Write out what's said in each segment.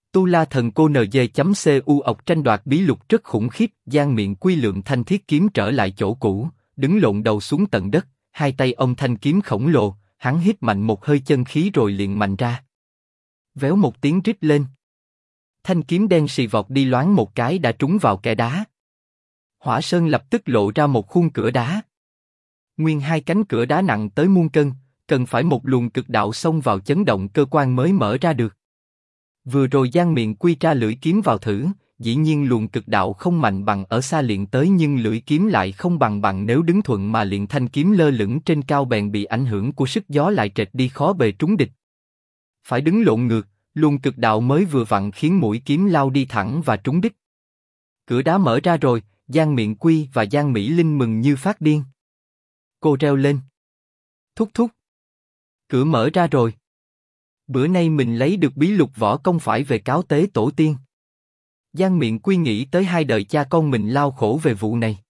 Tu La Thần Cô NG.cu ọc tranh đoạt bí lục rất khủng khiếp. Giang Miện Quy lượng thanh thiết kiếm trở lại chỗ cũ, đứng lộn đầu xuống tận đất, hai tay ông thanh kiếm khổng lồ, hắn hít mạnh một hơi chân khí rồi liền mạnh ra. Véo một tiếng rít lên. Thanh kiếm đen xì vọt đi loáng một cái đã trúng vào kẽ đá. Hỏa Sơn lập tức lộ ra một khuôn cửa đá. Nguyên hai cánh cửa đá nặng tới muôn cân, cần phải một luồng cực đạo xông vào chấn động cơ quan mới mở ra được. Vừa rồi Giang Miện Quy tra lưỡi kiếm vào thử, dĩ nhiên luồng cực đạo không mạnh bằng ở xa luyện tới, nhưng lưỡi kiếm lại không bằng nếu đứng thuận mà luyện thanh kiếm lơ lửng trên cao bèn bị ảnh hưởng của sức gió lại trệt đi khó bề trúng địch. Phải đứng lộn ngược, luồng cực đạo mới vừa vặn khiến mũi kiếm lao đi thẳng và trúng đích. Cửa đá mở ra rồi, Giang Miện Quy và Giang Mỹ Linh mừng như phát điên. Cô reo lên. Thúc thúc. Cửa mở ra rồi. Bữa nay mình lấy được bí lục võ công phải về cáo tế tổ tiên. Giang Miện Quy nghĩ tới hai đời cha con mình lao khổ về vụ này.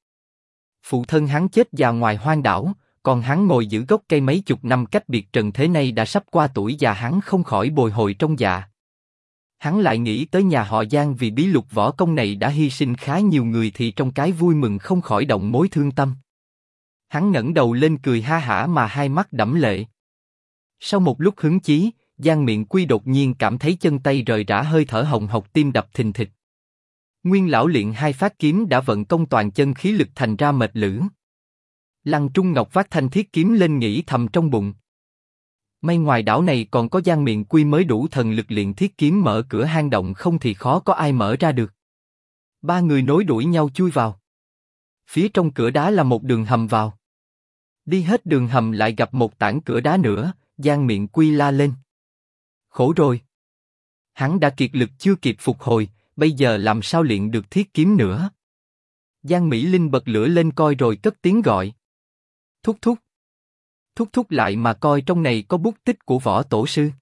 Phụ thân hắn chết già ngoài hoang đảo, còn hắn ngồi giữ gốc cây mấy chục năm cách biệt trần thế này đã sắp qua tuổi già, hắn không khỏi bồi hồi trong dạ. Hắn lại nghĩ tới nhà họ Giang vì bí lục võ công này đã hy sinh khá nhiều người thì trong cái vui mừng không khỏi động mối thương tâm. Hắn ngẩng đầu lên cười ha hả mà hai mắt đẫm lệ. Sau một lúc hứng chí, Giang Miện Quy đột nhiên cảm thấy chân tay rời rã, hơi thở hồng hộc, tim đập thình thịch. Nguyên lão luyện hai phát kiếm đã vận công toàn chân khí lực thành ra mệt lử. Lăng Trung Ngọc vác thanh thiết kiếm lên nghĩ thầm trong bụng. May ngoài đảo này còn có Giang Miện Quy mới đủ thần lực luyện thiết kiếm mở cửa hang động, không thì khó có ai mở ra được. Ba người nối đuổi nhau chui vào. Phía trong cửa đá là một đường hầm vào. Đi hết đường hầm lại gặp một tảng cửa đá nữa, Giang Miện Quy la lên. Khổ rồi. Hắn đã kiệt lực chưa kịp phục hồi, bây giờ làm sao luyện được thiết kiếm nữa. Giang Mỹ Linh bật lửa lên coi rồi cất tiếng gọi. Thúc thúc. Thúc thúc lại mà coi trong này có bút tích của võ tổ sư.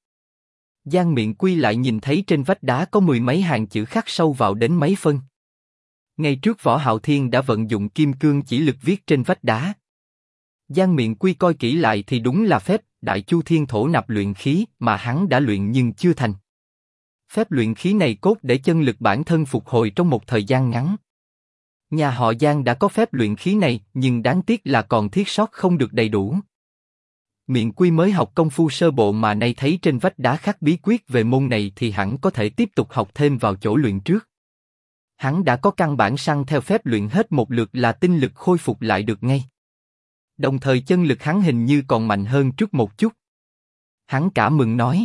Giang Miện Quy lại nhìn thấy trên vách đá có mười mấy hàng chữ khắc sâu vào đến mấy phân. Ngày trước Võ Hạo Thiên đã vận dụng kim cương chỉ lực viết trên vách đá. Giang Miện Quy coi kỹ lại thì đúng là phép Đại Chu Thiên Thổ Nạp luyện khí mà hắn đã luyện nhưng chưa thành. Phép luyện khí này cốt để chân lực bản thân phục hồi trong một thời gian ngắn. Nhà họ Giang đã có phép luyện khí này, nhưng đáng tiếc là còn thiếu sót không được đầy đủ. Miện Quy mới học công phu sơ bộ mà nay thấy trên vách đá khắc bí quyết về môn này thì hẳn có thể tiếp tục học thêm vào chỗ luyện trước. Hắn đã có căn bản săn theo phép luyện hết một lượt là tinh lực khôi phục lại được ngay. Đồng thời chân lực hắn hình như còn mạnh hơn trước một chút. Hắn cả mừng nói.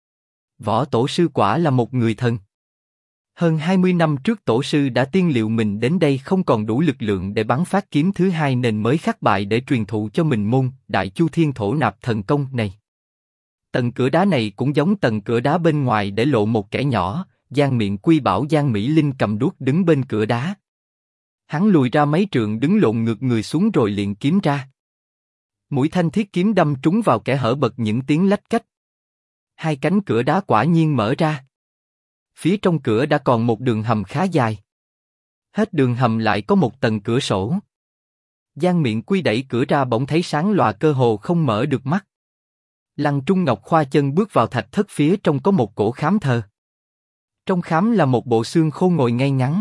Võ tổ sư quả là một người thần. Hơn 20 năm trước tổ sư đã tiên liệu mình đến đây không còn đủ lực lượng để bắn phát kiếm thứ hai nên mới khắc bại để truyền thụ cho mình môn Đại Chu Thiên Thổ Nạp thần công này. Tầng cửa đá này cũng giống tầng cửa đá bên ngoài để lộ một kẻ nhỏ. Giang Miện Quy bảo Giang Mỹ Linh cầm đuốc đứng bên cửa đá. Hắn lùi ra mấy trượng đứng lộn ngược người xuống rồi liền kiếm ra. Mũi thanh thiết kiếm đâm trúng vào kẽ hở bật những tiếng lách cách. Hai cánh cửa đá quả nhiên mở ra. Phía trong cửa đã còn một đường hầm khá dài. Hết đường hầm lại có một tầng cửa sổ. Giang Miện Quy đẩy cửa ra bỗng thấy sáng lòa cơ hồ không mở được mắt. Lăng Trung Ngọc khoa chân bước vào thạch thất, phía trong có một cổ khám thờ. Trong khám là một bộ xương khô ngồi ngay ngắn.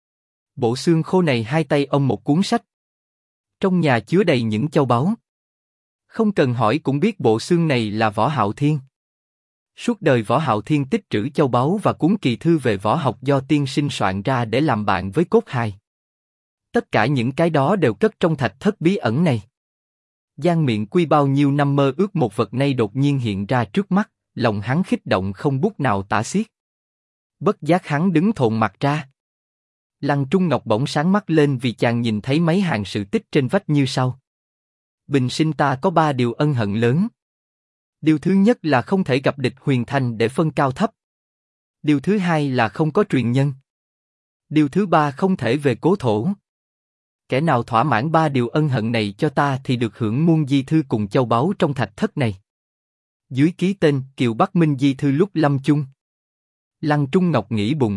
Bộ xương khô này hai tay ôm một cuốn sách. Trong nhà chứa đầy những châu báu. Không cần hỏi cũng biết bộ xương này là Võ Hạo Thiên. Suốt đời Võ Hạo Thiên tích trữ châu báu và cuốn kỳ thư về võ học do tiên sinh soạn ra để làm bạn với cốt hài. Tất cả những cái đó đều cất trong thạch thất bí ẩn này. Giang Miện Quy bao nhiêu năm mơ ước một vật này đột nhiên hiện ra trước mắt, lòng hắn kích động không bút nào tả xiết. Bất giác hắn đứng thộn mặt ra. Lăng Trung Ngọc bỗng sáng mắt lên vì chàng nhìn thấy mấy hàng sự tích trên vách như sau. Bình sinh ta có 3 điều ân hận lớn. Điều thứ nhất là không thể gặp địch huyền thành để phân cao thấp. Điều thứ hai là không có truyền nhân. Điều thứ ba không thể về cố thổ. Kẻ nào thỏa mãn 3 điều ân hận này cho ta thì được hưởng muôn di thư cùng châu báu trong thạch thất này. Dưới ký tên Kiều Bắc Minh di thư lúc lâm chung. Lăng Trung Ngọc nghĩ bụng.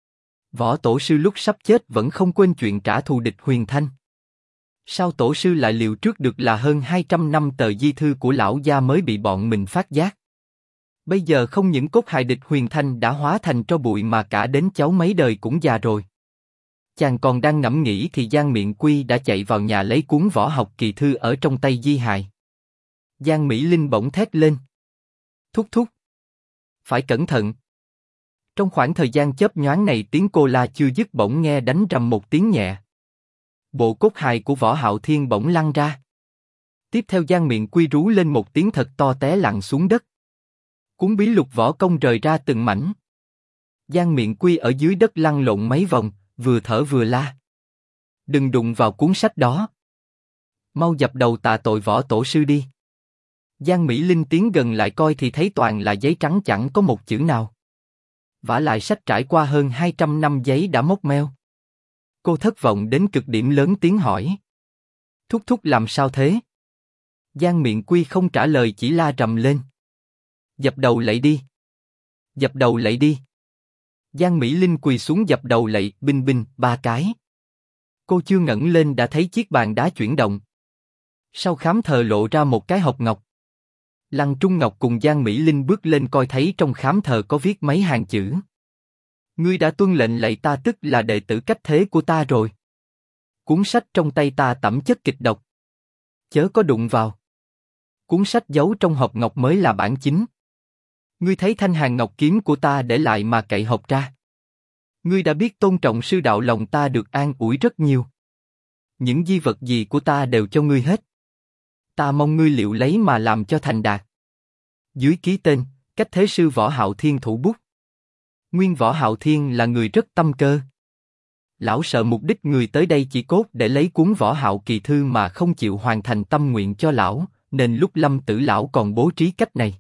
Võ tổ sư lúc sắp chết vẫn không quên chuyện trả thù địch huyền thanh. Sao tổ sư lại liều trước được là hơn 200 năm tờ di thư của lão gia mới bị bọn mình phát giác? Bây giờ không những cốt hài địch Huyền Thanh đã hóa thành tro bụi mà cả đến cháu mấy đời cũng già rồi. Chàng còn đang ngẫm nghĩ thì Giang Miện Quy đã chạy vào nhà lấy cuốn võ học kỳ thư ở trong tay Di Hài. Giang Mỹ Linh bỗng thét lên. Thúc thúc! Phải cẩn thận! Trong khoảng thời gian chớp nhoáng này tiếng cô la chưa dứt bỗng nghe đánh rầm một tiếng nhẹ. Bộ cốt hài của Võ Hạo Thiên bỗng lăn ra. Tiếp theo Giang Miện Quy rú lên một tiếng thật to té lặn xuống đất. Cuốn bí lục võ công rời ra từng mảnh. Giang Miện Quy ở dưới đất lăn lộn mấy vòng, vừa thở vừa la. Đừng đụng vào cuốn sách đó. Mau dập đầu tạ tội Võ Tổ sư đi. Giang Mỹ Linh tiến gần lại coi thì thấy toàn là giấy trắng chẳng có một chữ nào. Vả lại sách trải qua hơn 200 năm giấy đã mốc meo. Cô thất vọng đến cực điểm lớn tiếng hỏi. Thúc thúc làm sao thế? Giang Miện Quy không trả lời chỉ la rầm lên. Dập đầu lạy đi. Dập đầu lạy đi. Giang Mỹ Linh quỳ xuống dập đầu lạy, binh binh, 3 cái. Cô chưa ngẩng lên đã thấy chiếc bàn đá chuyển động. Sau khám thờ lộ ra một cái hộp ngọc. Lăng Trung Ngọc cùng Giang Mỹ Linh bước lên coi thấy trong khám thờ có viết mấy hàng chữ. Ngươi đã tuân lệnh lạy ta tức là đệ tử cách thế của ta rồi. Cuốn sách trong tay ta tẩm chất kịch độc. Chớ có đụng vào. Cuốn sách giấu trong hộp ngọc mới là bản chính. Ngươi thấy thanh hàn ngọc kiếm của ta để lại mà cậy hộp ra. Ngươi đã biết tôn trọng sư đạo, lòng ta được an ủi rất nhiều. Những di vật gì của ta đều cho ngươi hết. Ta mong ngươi liệu lấy mà làm cho thành đạt. Dưới ký tên, cách thế sư Võ Hạo Thiên thủ bút. Nguyên Võ Hạo Thiên là người rất tâm cơ. Lão sợ mục đích người tới đây chỉ cốt để lấy cuốn Võ Hạo kỳ thư mà không chịu hoàn thành tâm nguyện cho lão, nên lúc Lâm Tử lão còn bố trí cách này.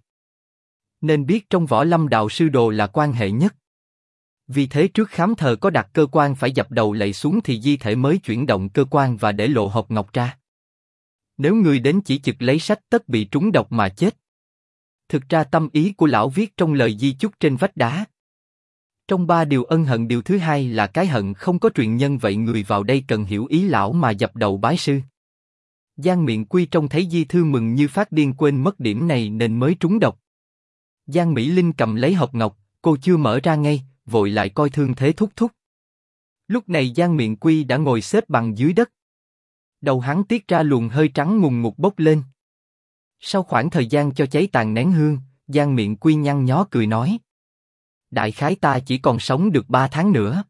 Nên biết trong Võ Lâm đạo sư đồ là quan hệ nhất. Vì thế trước khám thờ có đặt cơ quan phải dập đầu lạy xuống thì di thể mới chuyển động cơ quan và để lộ hộp ngọc ra. Nếu người đến chỉ trực lấy sách tất bị trúng độc mà chết. Thực ra tâm ý của lão viết trong lời di chúc trên vách đá. Trong 3 điều ân hận, điều thứ hai là cái hận không có truyền nhân, vậy người vào đây cần hiểu ý lão mà dập đầu bái sư. Giang Miện Quy trông thấy di thư mừng như phát điên, quên mất điểm này nên mới trúng độc. Giang Mỹ Linh cầm lấy hộp ngọc, cô chưa mở ra ngay, vội lại coi thương thế thúc thúc. Lúc này Giang Miện Quy đã ngồi xếp bằng dưới đất. Đầu hắn tiết ra luồng hơi trắng ngùn ngụt bốc lên. Sau khoảng thời gian cho cháy tàn nén hương, Giang Miện Quy nhăn nhó cười nói. Đại khái ta chỉ còn sống được 3 tháng nữa.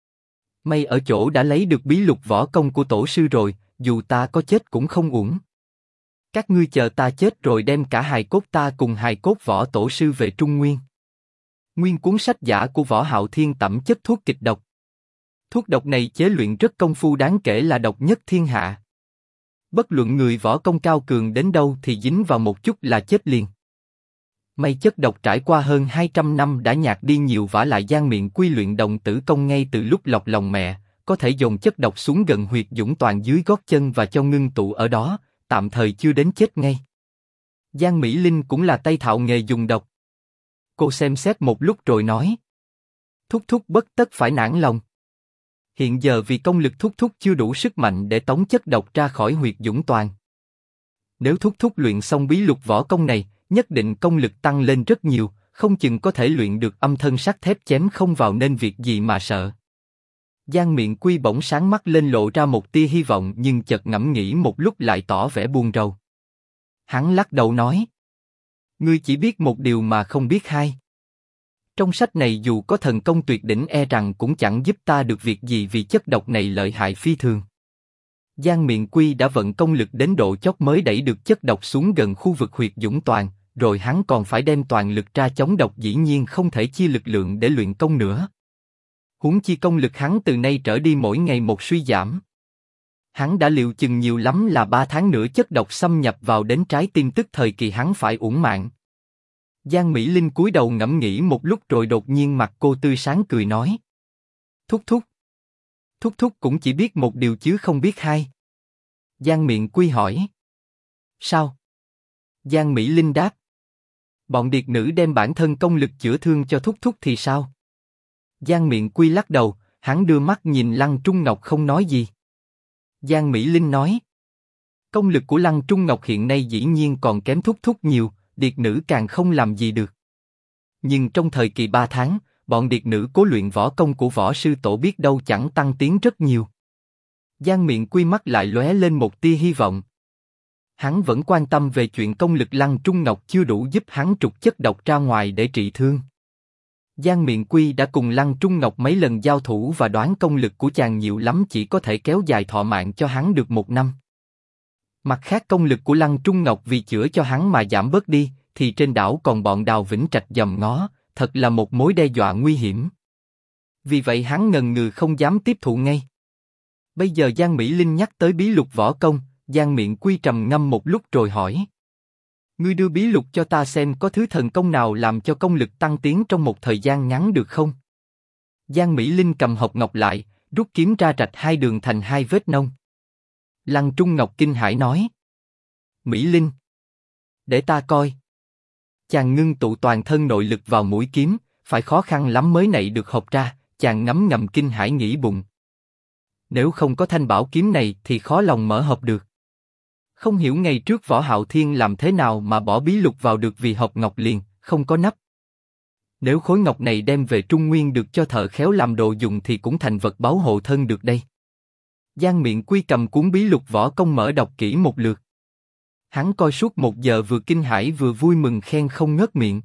May ở chỗ đã lấy được bí lục võ công của tổ sư rồi, dù ta có chết cũng không uổng. Các ngươi chờ ta chết rồi đem cả hài cốt ta cùng hài cốt Võ Tổ sư về Trung Nguyên. Nguyên cuốn sách giả của Võ Hạo Thiên tẩm chất thuốc kịch độc. Thuốc độc này chế luyện rất công phu, đáng kể là độc nhất thiên hạ. Bất luận người võ công cao cường đến đâu thì dính vào một chút là chết liền. May chất độc trải qua hơn 200 năm đã nhạt đi nhiều, vả lại Giang Miện Quy luyện đồng tử công ngay từ lúc lọc lòng mẹ, có thể dồn chất độc xuống gần huyệt dũng toàn dưới gót chân và cho ngưng tụ ở đó, tạm thời chưa đến chết ngay. Giang Mỹ Linh cũng là tay thạo nghề dùng độc. Cô xem xét một lúc rồi nói. Thúc thúc bất tất phải nản lòng. Hiện giờ vì công lực thúc thúc chưa đủ sức mạnh để tống chất độc ra khỏi huyệt dũng toàn. Nếu thúc thúc luyện xong bí lục võ công này, nhất định công lực tăng lên rất nhiều, không chừng có thể luyện được âm thân sắt thép chém không vào, nên việc gì mà sợ. Giang Miện Quy bỗng sáng mắt lên, lộ ra một tia hy vọng, nhưng chợt ngẫm nghĩ một lúc lại tỏ vẻ buồn rầu. Hắn lắc đầu nói. Ngươi chỉ biết một điều mà không biết hai. Trong sách này dù có thần công tuyệt đỉnh e rằng cũng chẳng giúp ta được việc gì, vì chất độc này lợi hại phi thường. Giang Miện Quy đã vận công lực đến độ chót mới đẩy được chất độc xuống gần khu vực huyệt dũng toàn, rồi hắn còn phải đem toàn lực ra chống độc, dĩ nhiên không thể chia lực lượng để luyện công nữa. Huống chi công lực hắn từ nay trở đi mỗi ngày một suy giảm. Hắn đã liều chừng nhiều lắm là 3 tháng nữa chất độc xâm nhập vào đến trái tim, tức thời kỳ hắn phải uổng mạng. Giang Mỹ Linh cúi đầu ngẫm nghĩ một lúc rồi đột nhiên mặt cô tươi sáng cười nói. Thúc thúc. Thúc thúc cũng chỉ biết một điều chứ không biết hai. Giang Miện Quy hỏi. Sao? Giang Mỹ Linh đáp. Bọn điệt nữ đem bản thân công lực chữa thương cho thúc thúc thì sao? Giang Miện Quy lắc đầu, hắn đưa mắt nhìn Lăng Trung Ngọc không nói gì. Giang Mỹ Linh nói. Công lực của Lăng Trung Ngọc hiện nay dĩ nhiên còn kém thúc thúc nhiều, điệt nữ càng không làm gì được. nhưng trong thời kỳ 3 tháng, bọn điệt nữ cố luyện võ công của võ sư tổ biết đâu chẳng tăng tiến rất nhiều. Giang Miện Quy mắt lại lóe lên một tia hy vọng. Hắn vẫn quan tâm về chuyện công lực Lăng Trung Ngọc chưa đủ giúp hắn trục chất độc ra ngoài để trị thương. Giang Miện Quy đã cùng Lăng Trung Ngọc mấy lần giao thủ và đoán công lực của chàng nhiều lắm chỉ có thể kéo dài thọ mạng cho hắn được 1 năm. Mặt khác công lực của Lăng Trung Ngọc vì chữa cho hắn mà giảm bớt đi, thì trên đảo còn bọn Đào Vĩnh Trạch dòm ngó, thật là một mối đe dọa nguy hiểm. Vì vậy hắn ngần ngừ không dám tiếp thụ ngay. Bây giờ Giang Mỹ Linh nhắc tới bí lục võ công, Giang Miện Quy trầm ngâm một lúc rồi hỏi. Ngươi đưa bí lục cho ta xem có thứ thần công nào làm cho công lực tăng tiến trong một thời gian ngắn được không? Giang Mỹ Linh cầm hộp ngọc lại, rút kiếm ra rạch 2 đường thành 2 vết nông. Lăng Trung Ngọc kinh hãi nói. Mỹ Linh, để ta coi. Chàng ngưng tụ toàn thân nội lực vào mũi kiếm, phải khó khăn lắm mới nảy được hộp ra, chàng ngấm ngầm kinh hãi nghĩ bụng. Nếu không có thanh bảo kiếm này thì khó lòng mở hộp được. Không hiểu ngày trước Võ Hạo Thiên làm thế nào mà bỏ bí lục vào được vì hộp ngọc liền, không có nắp. Nếu khối ngọc này đem về Trung Nguyên được cho thợ khéo làm đồ dùng thì cũng thành vật báu hộ thân được đây. Giang Miện Quy cầm cuốn bí lục võ công mở đọc kỹ một lượt. Hắn coi suốt 1 giờ vừa kinh hãi vừa vui mừng khen không ngớt miệng.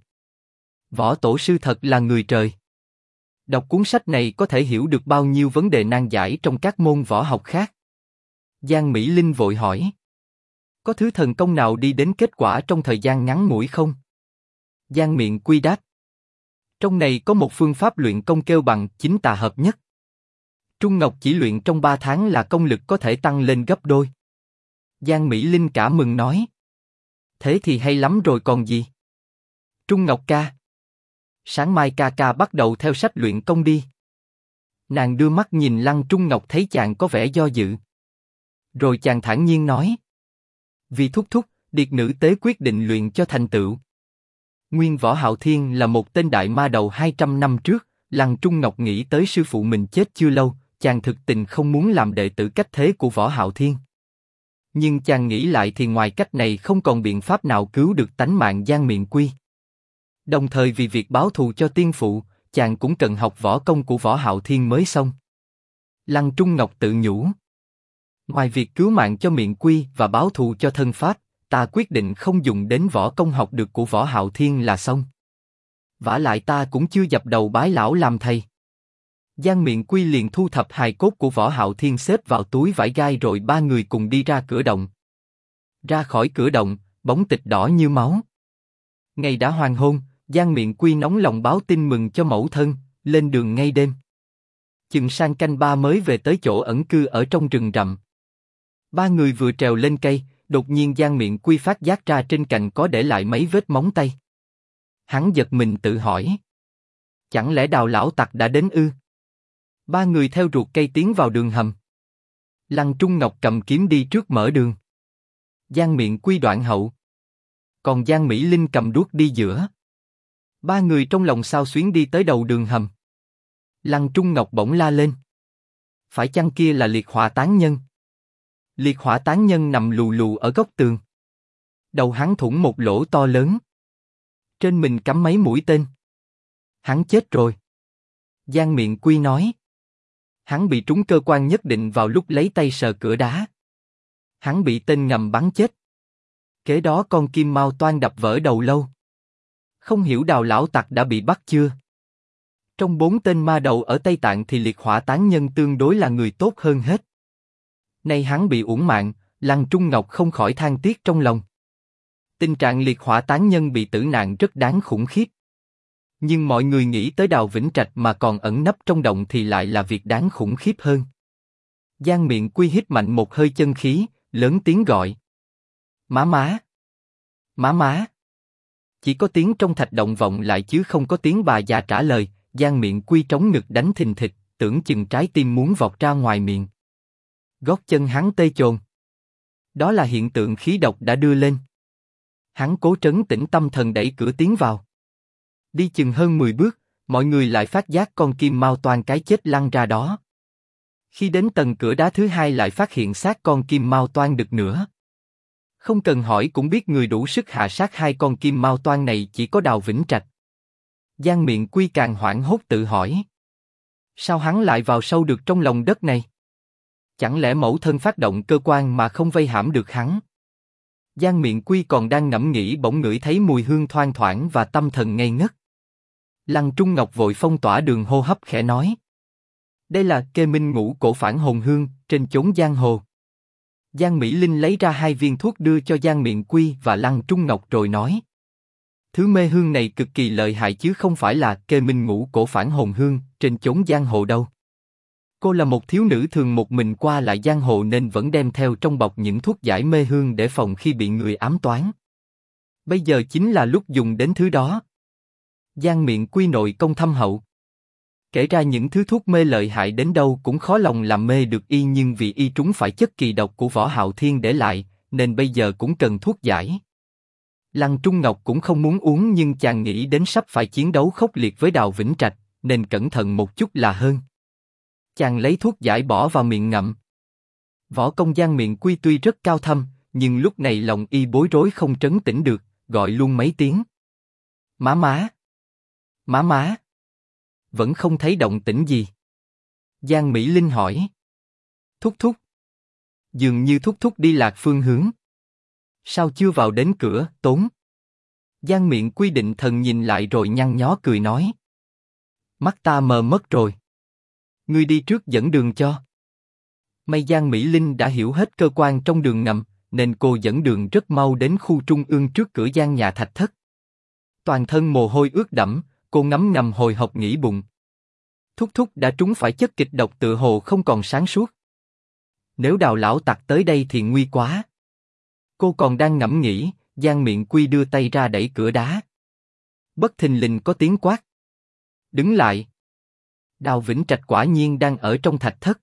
Võ tổ sư thật là người trời. Đọc cuốn sách này có thể hiểu được bao nhiêu vấn đề nan giải trong các môn võ học khác. Giang Mỹ Linh vội hỏi. Có thứ thần công nào đi đến kết quả trong thời gian ngắn ngủi không? Giang Miện Quy đáp. Trong này có một phương pháp luyện công kêu bằng chính tà hợp nhất. Trung Ngọc chỉ luyện trong 3 tháng là công lực có thể tăng lên gấp đôi. Giang Mỹ Linh cả mừng nói. Thế thì hay lắm rồi còn gì? Trung Ngọc ca. Sáng mai ca ca bắt đầu theo sách luyện công đi. Nàng đưa mắt nhìn Lăng Trung Ngọc thấy chàng có vẻ do dự. Rồi chàng thản nhiên nói. Vì thúc thúc, điệt nữ tế quyết định luyện cho thành tựu. Nguyên Võ Hạo Thiên là một tên đại ma đầu 200 năm trước, Lăng Trung Ngọc nghĩ tới sư phụ mình chết chưa lâu, chàng thực tình không muốn làm đệ tử cách thế của Võ Hạo Thiên. Nhưng chàng nghĩ lại thì ngoài cách này không còn biện pháp nào cứu được tánh mạng Giang Miện Quy. Đồng thời vì việc báo thù cho tiên phụ, chàng cũng cần học võ công của Võ Hạo Thiên mới xong. Lăng Trung Ngọc tự nhủ. Ngoài việc cứu mạng cho Miện Quy và báo thù cho thân pháp, ta quyết định không dùng đến võ công học được của Võ Hạo Thiên là xong. Vả lại ta cũng chưa dập đầu bái lão làm thầy. Giang Miện Quy liền thu thập hài cốt của Võ Hạo Thiên xếp vào túi vải gai rồi 3 người cùng đi ra cửa động. Ra khỏi cửa động, bóng tịch đỏ như máu. Ngày đã hoàng hôn, Giang Miện Quy nóng lòng báo tin mừng cho mẫu thân, lên đường ngay đêm. Chừng sang canh 3 mới về tới chỗ ẩn cư ở trong rừng rậm. 3 người vừa trèo lên cây, đột nhiên Giang Miện Quy phát giác ra trên cành có để lại mấy vết móng tay. Hắn giật mình tự hỏi. Chẳng lẽ Đào lão tặc đã đến ư? 3 người theo ruột cây tiến vào đường hầm. Lăng Trung Ngọc cầm kiếm đi trước mở đường. Giang Miện Quy đoạn hậu. Còn Giang Mỹ Linh cầm đuốc đi giữa. 3 người trong lòng xao xuyến đi tới đầu đường hầm. Lăng Trung Ngọc bỗng la lên. Phải chăng kia là liệt hỏa tán nhân? Liệt hỏa tán nhân nằm lù lù ở góc tường. Đầu hắn thủng một lỗ to lớn. Trên mình cắm mấy mũi tên. Hắn chết rồi. Giang Miện Quy nói. Hắn bị trúng cơ quan nhất định vào lúc lấy tay sờ cửa đá. Hắn bị tên ngầm bắn chết. Kế đó con kim mao toan đập vỡ đầu lâu. Không hiểu Đào lão tặc đã bị bắt chưa? Trong 4 tên ma đầu ở Tây Tạng thì liệt hỏa tán nhân tương đối là người tốt hơn hết. Nay hắn bị uổng mạng, Lăng Trung Ngọc không khỏi than tiếc trong lòng. Tình trạng liệt hỏa tán nhân bị tử nạn rất đáng khủng khiếp. Nhưng mọi người nghĩ tới Đào Vĩnh Trạch mà còn ẩn nấp trong động thì lại là việc đáng khủng khiếp hơn. Giang Miện Quy hít mạnh một hơi chân khí, lớn tiếng gọi. Má má! Má má! Chỉ có tiếng trong thạch động vọng lại chứ không có tiếng bà già trả lời. Giang Miện Quy trống ngực đánh thình thịch, tưởng chừng trái tim muốn vọt ra ngoài miệng. Gót chân hắn tê chồn. Đó là hiện tượng khí độc đã đưa lên. Hắn cố trấn tĩnh tâm thần đẩy cửa tiến vào. Đi chừng hơn 10 bước, mọi người lại phát giác con kim mao toan cái chết lăn ra đó. Khi đến tầng cửa đá thứ 2 lại phát hiện xác con kim mao toan đực nữa. Không cần hỏi cũng biết người đủ sức hạ sát 2 con kim mao toan này chỉ có Đào Vĩnh Trạch. Giang Miện Quy càng hoảng hốt tự hỏi. Sao hắn lại vào sâu được trong lòng đất này? Chẳng lẽ mẫu thân phát động cơ quan mà không vây hãm được hắn? Giang Miện Quy còn đang ngẫm nghĩ bỗng ngửi thấy mùi hương thoang thoảng và tâm thần ngây ngất. Lăng Trung Ngọc vội phong tỏa đường hô hấp khẽ nói. Đây là kê minh ngũ cổ phản hồn hương, trên chốn giang hồ. Giang Mỹ Linh lấy ra 2 viên thuốc đưa cho Giang Miện Quy và Lăng Trung Ngọc rồi nói. Thứ mê hương này cực kỳ lợi hại chứ không phải là kê minh ngũ cổ phản hồn hương, trên chốn giang hồ đâu. Cô là một thiếu nữ thường một mình qua lại giang hồ nên vẫn đem theo trong bọc những thuốc giải mê hương để phòng khi bị người ám toán. Bây giờ chính là lúc dùng đến thứ đó. Giang Miện Quy nội công thâm hậu. Kể ra những thứ thuốc mê lợi hại đến đâu cũng khó lòng làm mê được y, nhưng vì y trúng phải chất kỳ độc của Võ Hạo Thiên để lại, nên bây giờ cũng cần thuốc giải. Lăng Trung Ngọc cũng không muốn uống nhưng chàng nghĩ đến sắp phải chiến đấu khốc liệt với Đào Vĩnh Trạch, nên cẩn thận một chút là hơn. Chàng lấy thuốc giải bỏ vào miệng ngậm. Võ công Giang Miện Quy tuy rất cao thâm, nhưng lúc này lòng y bối rối không trấn tĩnh được, gọi luôn mấy tiếng. Má má! Má má! Vẫn không thấy động tĩnh gì. Giang Mỹ Linh hỏi. Thúc thúc. Dường như thúc thúc đi lạc phương hướng. Sao chưa vào đến cửa, Tốn? Giang Miện Quy định thần nhìn lại rồi nhăn nhó cười nói. Mắt ta mờ mất rồi. Ngươi đi trước dẫn đường cho. May Giang Mỹ Linh đã hiểu hết cơ quan trong đường ngầm, nên cô dẫn đường rất mau đến khu trung ương trước cửa gian nhà thạch thất. Toàn thân mồ hôi ướt đẫm, cô ngấm ngầm hồi hộp nghĩ bụng. Thúc thúc đã trúng phải chất kịch độc tựa hồ không còn sáng suốt. Nếu Đào lão tặc tới đây thì nguy quá. Cô còn đang ngẫm nghĩ, Giang Miện Quy đưa tay ra đẩy cửa đá. Bất thình lình có tiếng quát. Đứng lại. Đào Vĩnh Trạch quả nhiên đang ở trong thạch thất.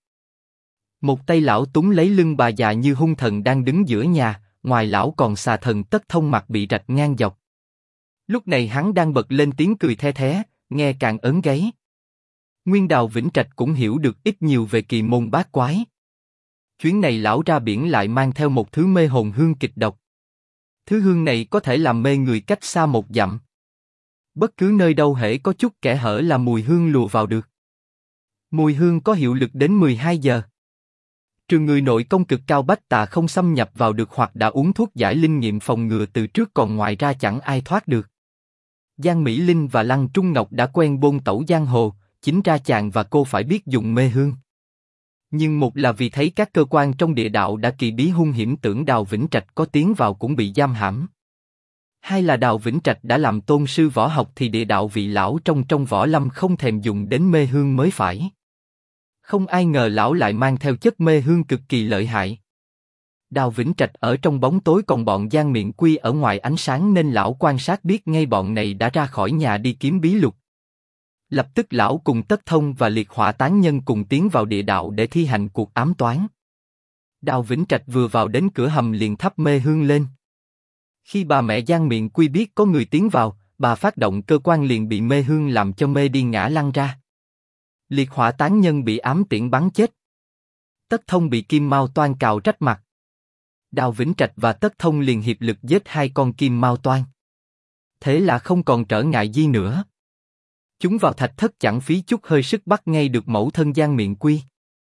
Một tay lão túng lấy lưng bà già như hung thần đang đứng giữa nhà, ngoài lão còn xà thần Tất Thông mặt bị rạch ngang dọc. Lúc này hắn đang bật lên tiếng cười the thé, nghe càng ớn gáy. Nguyên Đào Vĩnh Trạch cũng hiểu được ít nhiều về kỳ môn bát quái. Chuyến này lão ra biển lại mang theo một thứ mê hồn hương kịch độc. Thứ hương này có thể làm mê người cách xa 1 dặm. Bất cứ nơi đâu hễ có chút kẽ hở là mùi hương lùa vào được. Mùi hương có hiệu lực đến 12 giờ. Trừ người nội công cực cao bách tà không xâm nhập vào được hoặc đã uống thuốc giải linh nghiệm phòng ngừa từ trước, còn ngoài ra chẳng ai thoát được. Giang Mỹ Linh và Lăng Trung Ngọc đã quen bôn tẩu giang hồ, chính ra chàng và cô phải biết dùng mê hương. Nhưng một là vì thấy các cơ quan trong địa đạo đã kỳ bí hung hiểm, tưởng Đào Vĩnh Trạch có tiến vào cũng bị giam hãm. Hai là Đào Vĩnh Trạch đã làm tôn sư võ học thì địa đạo vị lão trong võ lâm không thèm dùng đến mê hương mới phải. Không ai ngờ lão lại mang theo chất mê hương cực kỳ lợi hại. Đào Vĩnh Trạch ở trong bóng tối còn bọn Giang Miện Quy ở ngoài ánh sáng nên lão quan sát biết ngay bọn này đã ra khỏi nhà đi kiếm bí lục. Lập tức lão cùng Tất Thông và Liệt Hỏa tán nhân cùng tiến vào địa đạo để thi hành cuộc ám toán. Đào Vĩnh Trạch vừa vào đến cửa hầm liền thắp mê hương lên. Khi bà mẹ Giang Miện Quy biết có người tiến vào, bà phát động cơ quan liền bị mê hương làm cho mê đi ngã lăn ra. Liệt Hỏa tán nhân bị ám tiễn bắn chết. Tất Thông bị kim mao toan cào rách mặt. Đào Vĩnh Trạch và Tất Thông liền hiệp lực giết 2 con kim mao toan. Thế là không còn trở ngại gì nữa. Chúng vào thạch thất chẳng phí chút hơi sức bắt ngay được mẫu thân Giang Miện Quy.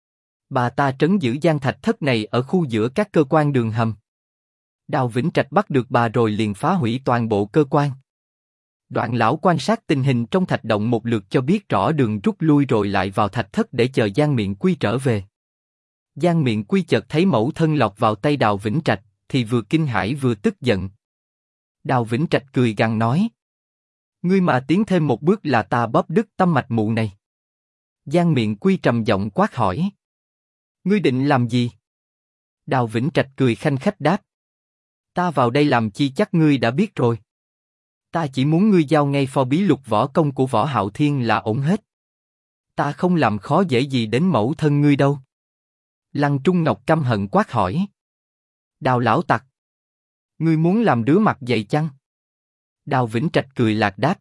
Bà ta trấn giữ gian thạch thất này ở khu giữa các cơ quan đường hầm. Đào Vĩnh Trạch bắt được bà rồi liền phá hủy toàn bộ cơ quan. Đoạn lão quan sát tình hình trong thạch động một lượt cho biết rõ đường rút lui rồi lại vào thạch thất để chờ Giang Miện Quy trở về. Giang Miện Quy chợt thấy mẫu thân lọt vào tay Đào Vĩnh Trạch, thì vừa kinh hãi vừa tức giận. Đào Vĩnh Trạch cười gằn nói. Ngươi mà tiến thêm một bước là ta bóp đứt tâm mạch mụ này. Giang Miện Quy trầm giọng quát hỏi. Ngươi định làm gì? Đào Vĩnh Trạch cười khanh khách đáp. Ta vào đây làm chi chắc ngươi đã biết rồi. Ta chỉ muốn ngươi giao ngay phò bí lục võ công của Võ Hạo Thiên là ổn hết. Ta không làm khó dễ gì đến mẫu thân ngươi đâu. Lăng Trung Ngọc căm hận quát hỏi. Đào lão tặc. Ngươi muốn làm đứa mặt dày chăng? Đào Vĩnh Trạch cười lạc đáp.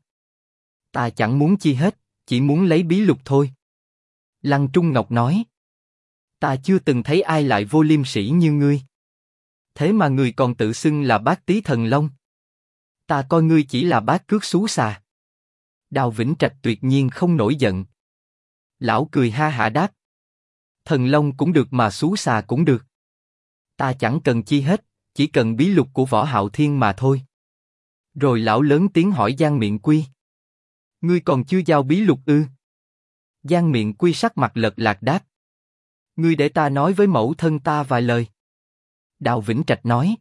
Ta chẳng muốn chi hết, chỉ muốn lấy bí lục thôi. Lăng Trung Ngọc nói. Ta chưa từng thấy ai lại vô liêm sỉ như ngươi. Thế mà ngươi còn tự xưng là bát tí thần long. Ta coi ngươi chỉ là bát cước xú xà. Đào Vĩnh Trạch tuyệt nhiên không nổi giận. Lão cười ha hả đáp. Thần long cũng được mà xú xà cũng được. Ta chẳng cần chi hết, chỉ cần bí lục của Võ Hạo Thiên mà thôi. Rồi lão lớn tiếng hỏi Giang Miện Quy. Ngươi còn chưa giao bí lục ư? Giang Miện Quy sắc mặt lật lạc đáp. Ngươi để ta nói với mẫu thân ta vài lời. Đào Vĩnh Trạch nói.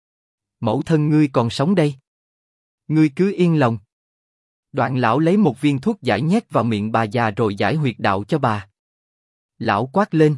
Mẫu thân ngươi còn sống đây. Ngươi cứ yên lòng. Đoạn lão lấy một viên thuốc giải nhét vào miệng bà già rồi giải huyệt đạo cho bà. Lão quát lên.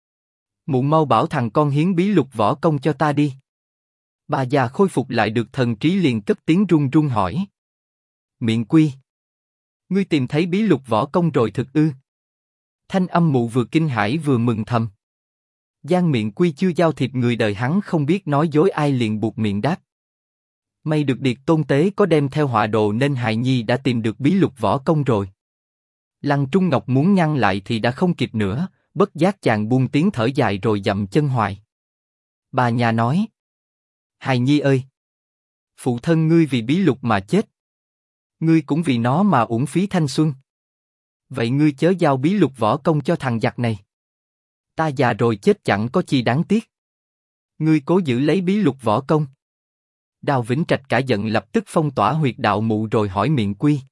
Mụ mau bảo thằng con hiến bí lục võ công cho ta đi. Bà già khôi phục lại được thần trí liền cất tiếng run run hỏi. Miện Quy. Ngươi tìm thấy bí lục võ công rồi thực ư? Thanh âm mụ vừa kinh hãi vừa mừng thầm. Giang Miện Quy chưa giao thiệp người đời hắn không biết nói dối ai liền buộc miệng đáp. May được Điệt Tôn Tế có đem theo họa đồ nên hài nhi đã tìm được bí lục võ công rồi. Lăng Trung Ngọc muốn ngăn lại thì đã không kịp nữa, bất giác chàng buông tiếng thở dài rồi dậm chân hoài. Bà nhà nói. Hài nhi ơi! Phụ thân ngươi vì bí lục mà chết. Ngươi cũng vì nó mà uổng phí thanh xuân. Vậy ngươi chớ giao bí lục võ công cho thằng giặc này. Ta già rồi chết chẳng có chi đáng tiếc. Ngươi cố giữ lấy bí lục võ công. Đào Vĩnh Trạch cả giận lập tức phong tỏa huyệt đạo mụ rồi hỏi Miện Quy.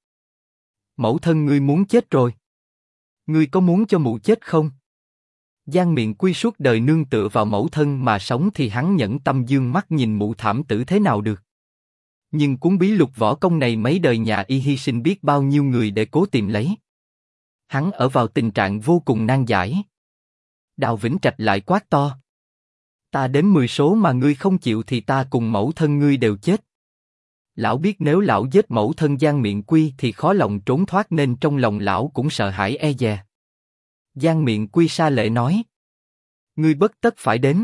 Mẫu thân ngươi muốn chết rồi. Ngươi có muốn cho mụ chết không? Giang Miện Quy suốt đời nương tựa vào mẫu thân mà sống thì hắn nhẫn tâm dương mắt nhìn mụ thảm tử thế nào được. Nhưng cuốn bí lục võ công này mấy đời nhà y hy sinh biết bao nhiêu người để cố tìm lấy. Hắn ở vào tình trạng vô cùng nan giải. Đào Vĩnh Trạch lại quát to. Ta đếm 10 số mà ngươi không chịu thì ta cùng mẫu thân ngươi đều chết. Lão biết nếu lão giết mẫu thân Giang Miện Quy thì khó lòng trốn thoát nên trong lòng lão cũng sợ hãi e dè. Giang Miện Quy sa lệ nói. Ngươi bất tất phải đến.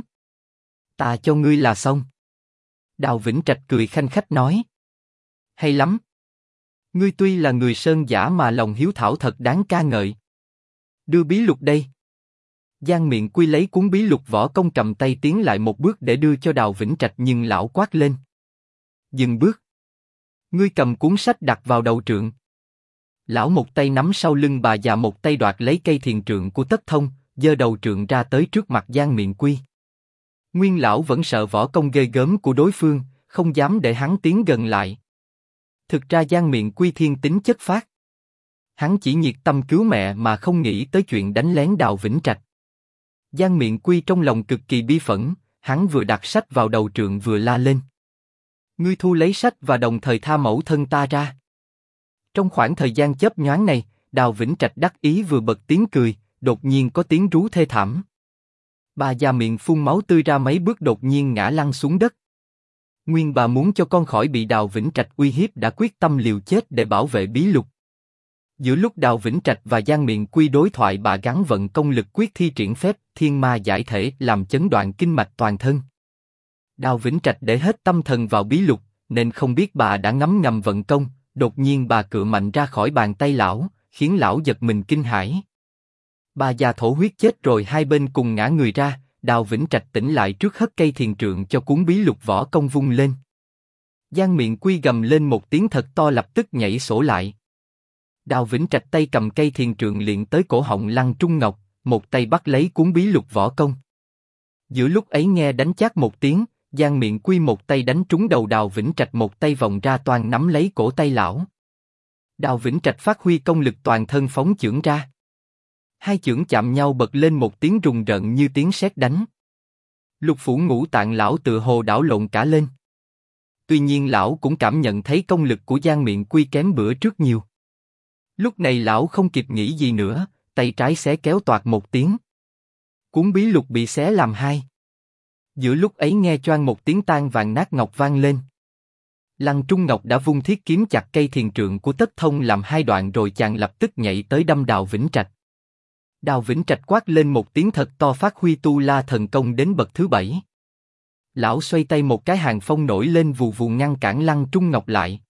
Ta cho ngươi là xong. Đào Vĩnh Trạch cười khanh khách nói. Hay lắm. Ngươi tuy là người sơn giả mà lòng hiếu thảo thật đáng ca ngợi. Đưa bí lục đây. Giang Miện Quy lấy cuốn bí lục võ công cầm tay tiến lại một bước để đưa cho Đào Vĩnh Trạch nhưng lão quát lên. Dừng bước. Ngươi cầm cuốn sách đặt vào đầu trượng. Lão một tay nắm sau lưng bà già một tay đoạt lấy cây thiền trượng của Tất Thông, giơ đầu trượng ra tới trước mặt Giang Miện Quy. Nguyên lão vẫn sợ võ công ghê gớm của đối phương, không dám để hắn tiến gần lại. Thực ra Giang Miện Quy thiên tính chất phác. Hắn chỉ nhiệt tâm cứu mẹ mà không nghĩ tới chuyện đánh lén Đào Vĩnh Trạch. Giang Miện Quy trong lòng cực kỳ bi phẫn, hắn vừa đặt sách vào đầu trượng vừa la lên. Ngươi thu lấy sách và đồng thời tha mẫu thân ta ra. Trong khoảng thời gian chớp nhoáng này, Đào Vĩnh Trạch đắc ý vừa bật tiếng cười, đột nhiên có tiếng rú thê thảm. Bà già miệng phun máu tươi ra mấy bước đột nhiên ngã lăn xuống đất. Nguyên bà muốn cho con khỏi bị Đào Vĩnh Trạch uy hiếp đã quyết tâm liều chết để bảo vệ bí lục. Giữa lúc Đào Vĩnh Trạch và Giang Miện Quy đối thoại bà gắng vận công lực quyết thi triển phép thiên ma giải thể làm chấn đoạn kinh mạch toàn thân. Đào Vĩnh Trạch để hết tâm thần vào bí lục, nên không biết bà đã ngấm ngầm vận công, đột nhiên bà cựa mạnh ra khỏi bàn tay lão, khiến lão giật mình kinh hãi. Bà già thổ huyết chết rồi hai bên cùng ngã người ra, Đào Vĩnh Trạch tỉnh lại trước hất cây thiền trượng cho cuốn bí lục võ công vung lên. Giang Miện Quy gầm lên một tiếng thật to lập tức nhảy sổ lại. Đào Vĩnh Trạch tay cầm cây thiền trượng liền tới cổ họng Lăng Trung Ngọc, một tay bắt lấy cuốn bí lục võ công. Giữa lúc ấy nghe đánh chát một tiếng, Giang Miện Quy một tay đánh trúng đầu Đào Vĩnh Trạch một tay vòng ra toàn nắm lấy cổ tay lão. Đào Vĩnh Trạch phát huy công lực toàn thân phóng chưởng ra. Hai chưởng chạm nhau bật lên một tiếng rùng rợn như tiếng sét đánh. Lục phủ ngũ tạng lão tựa hồ đảo lộn cả lên. Tuy nhiên lão cũng cảm nhận thấy công lực của Giang Miện Quy kém bữa trước nhiều. Lúc này lão không kịp nghĩ gì nữa, tay trái xé kéo toạc một tiếng. Cuốn bí lục bị xé làm hai. Giữa lúc ấy nghe choang một tiếng tan vàng nát ngọc vang lên. Lăng Trung Ngọc đã vung thiết kiếm chặt cây thiền trượng của Tất Thông làm hai đoạn rồi chàng lập tức nhảy tới đâm Đào Vĩnh Trạch. Đào Vĩnh Trạch quát lên một tiếng thật to phát huy tu la thần công đến bậc thứ 7. Lão xoay tay một cái hàng phong nổi lên vù vù ngăn cản Lăng Trung Ngọc lại.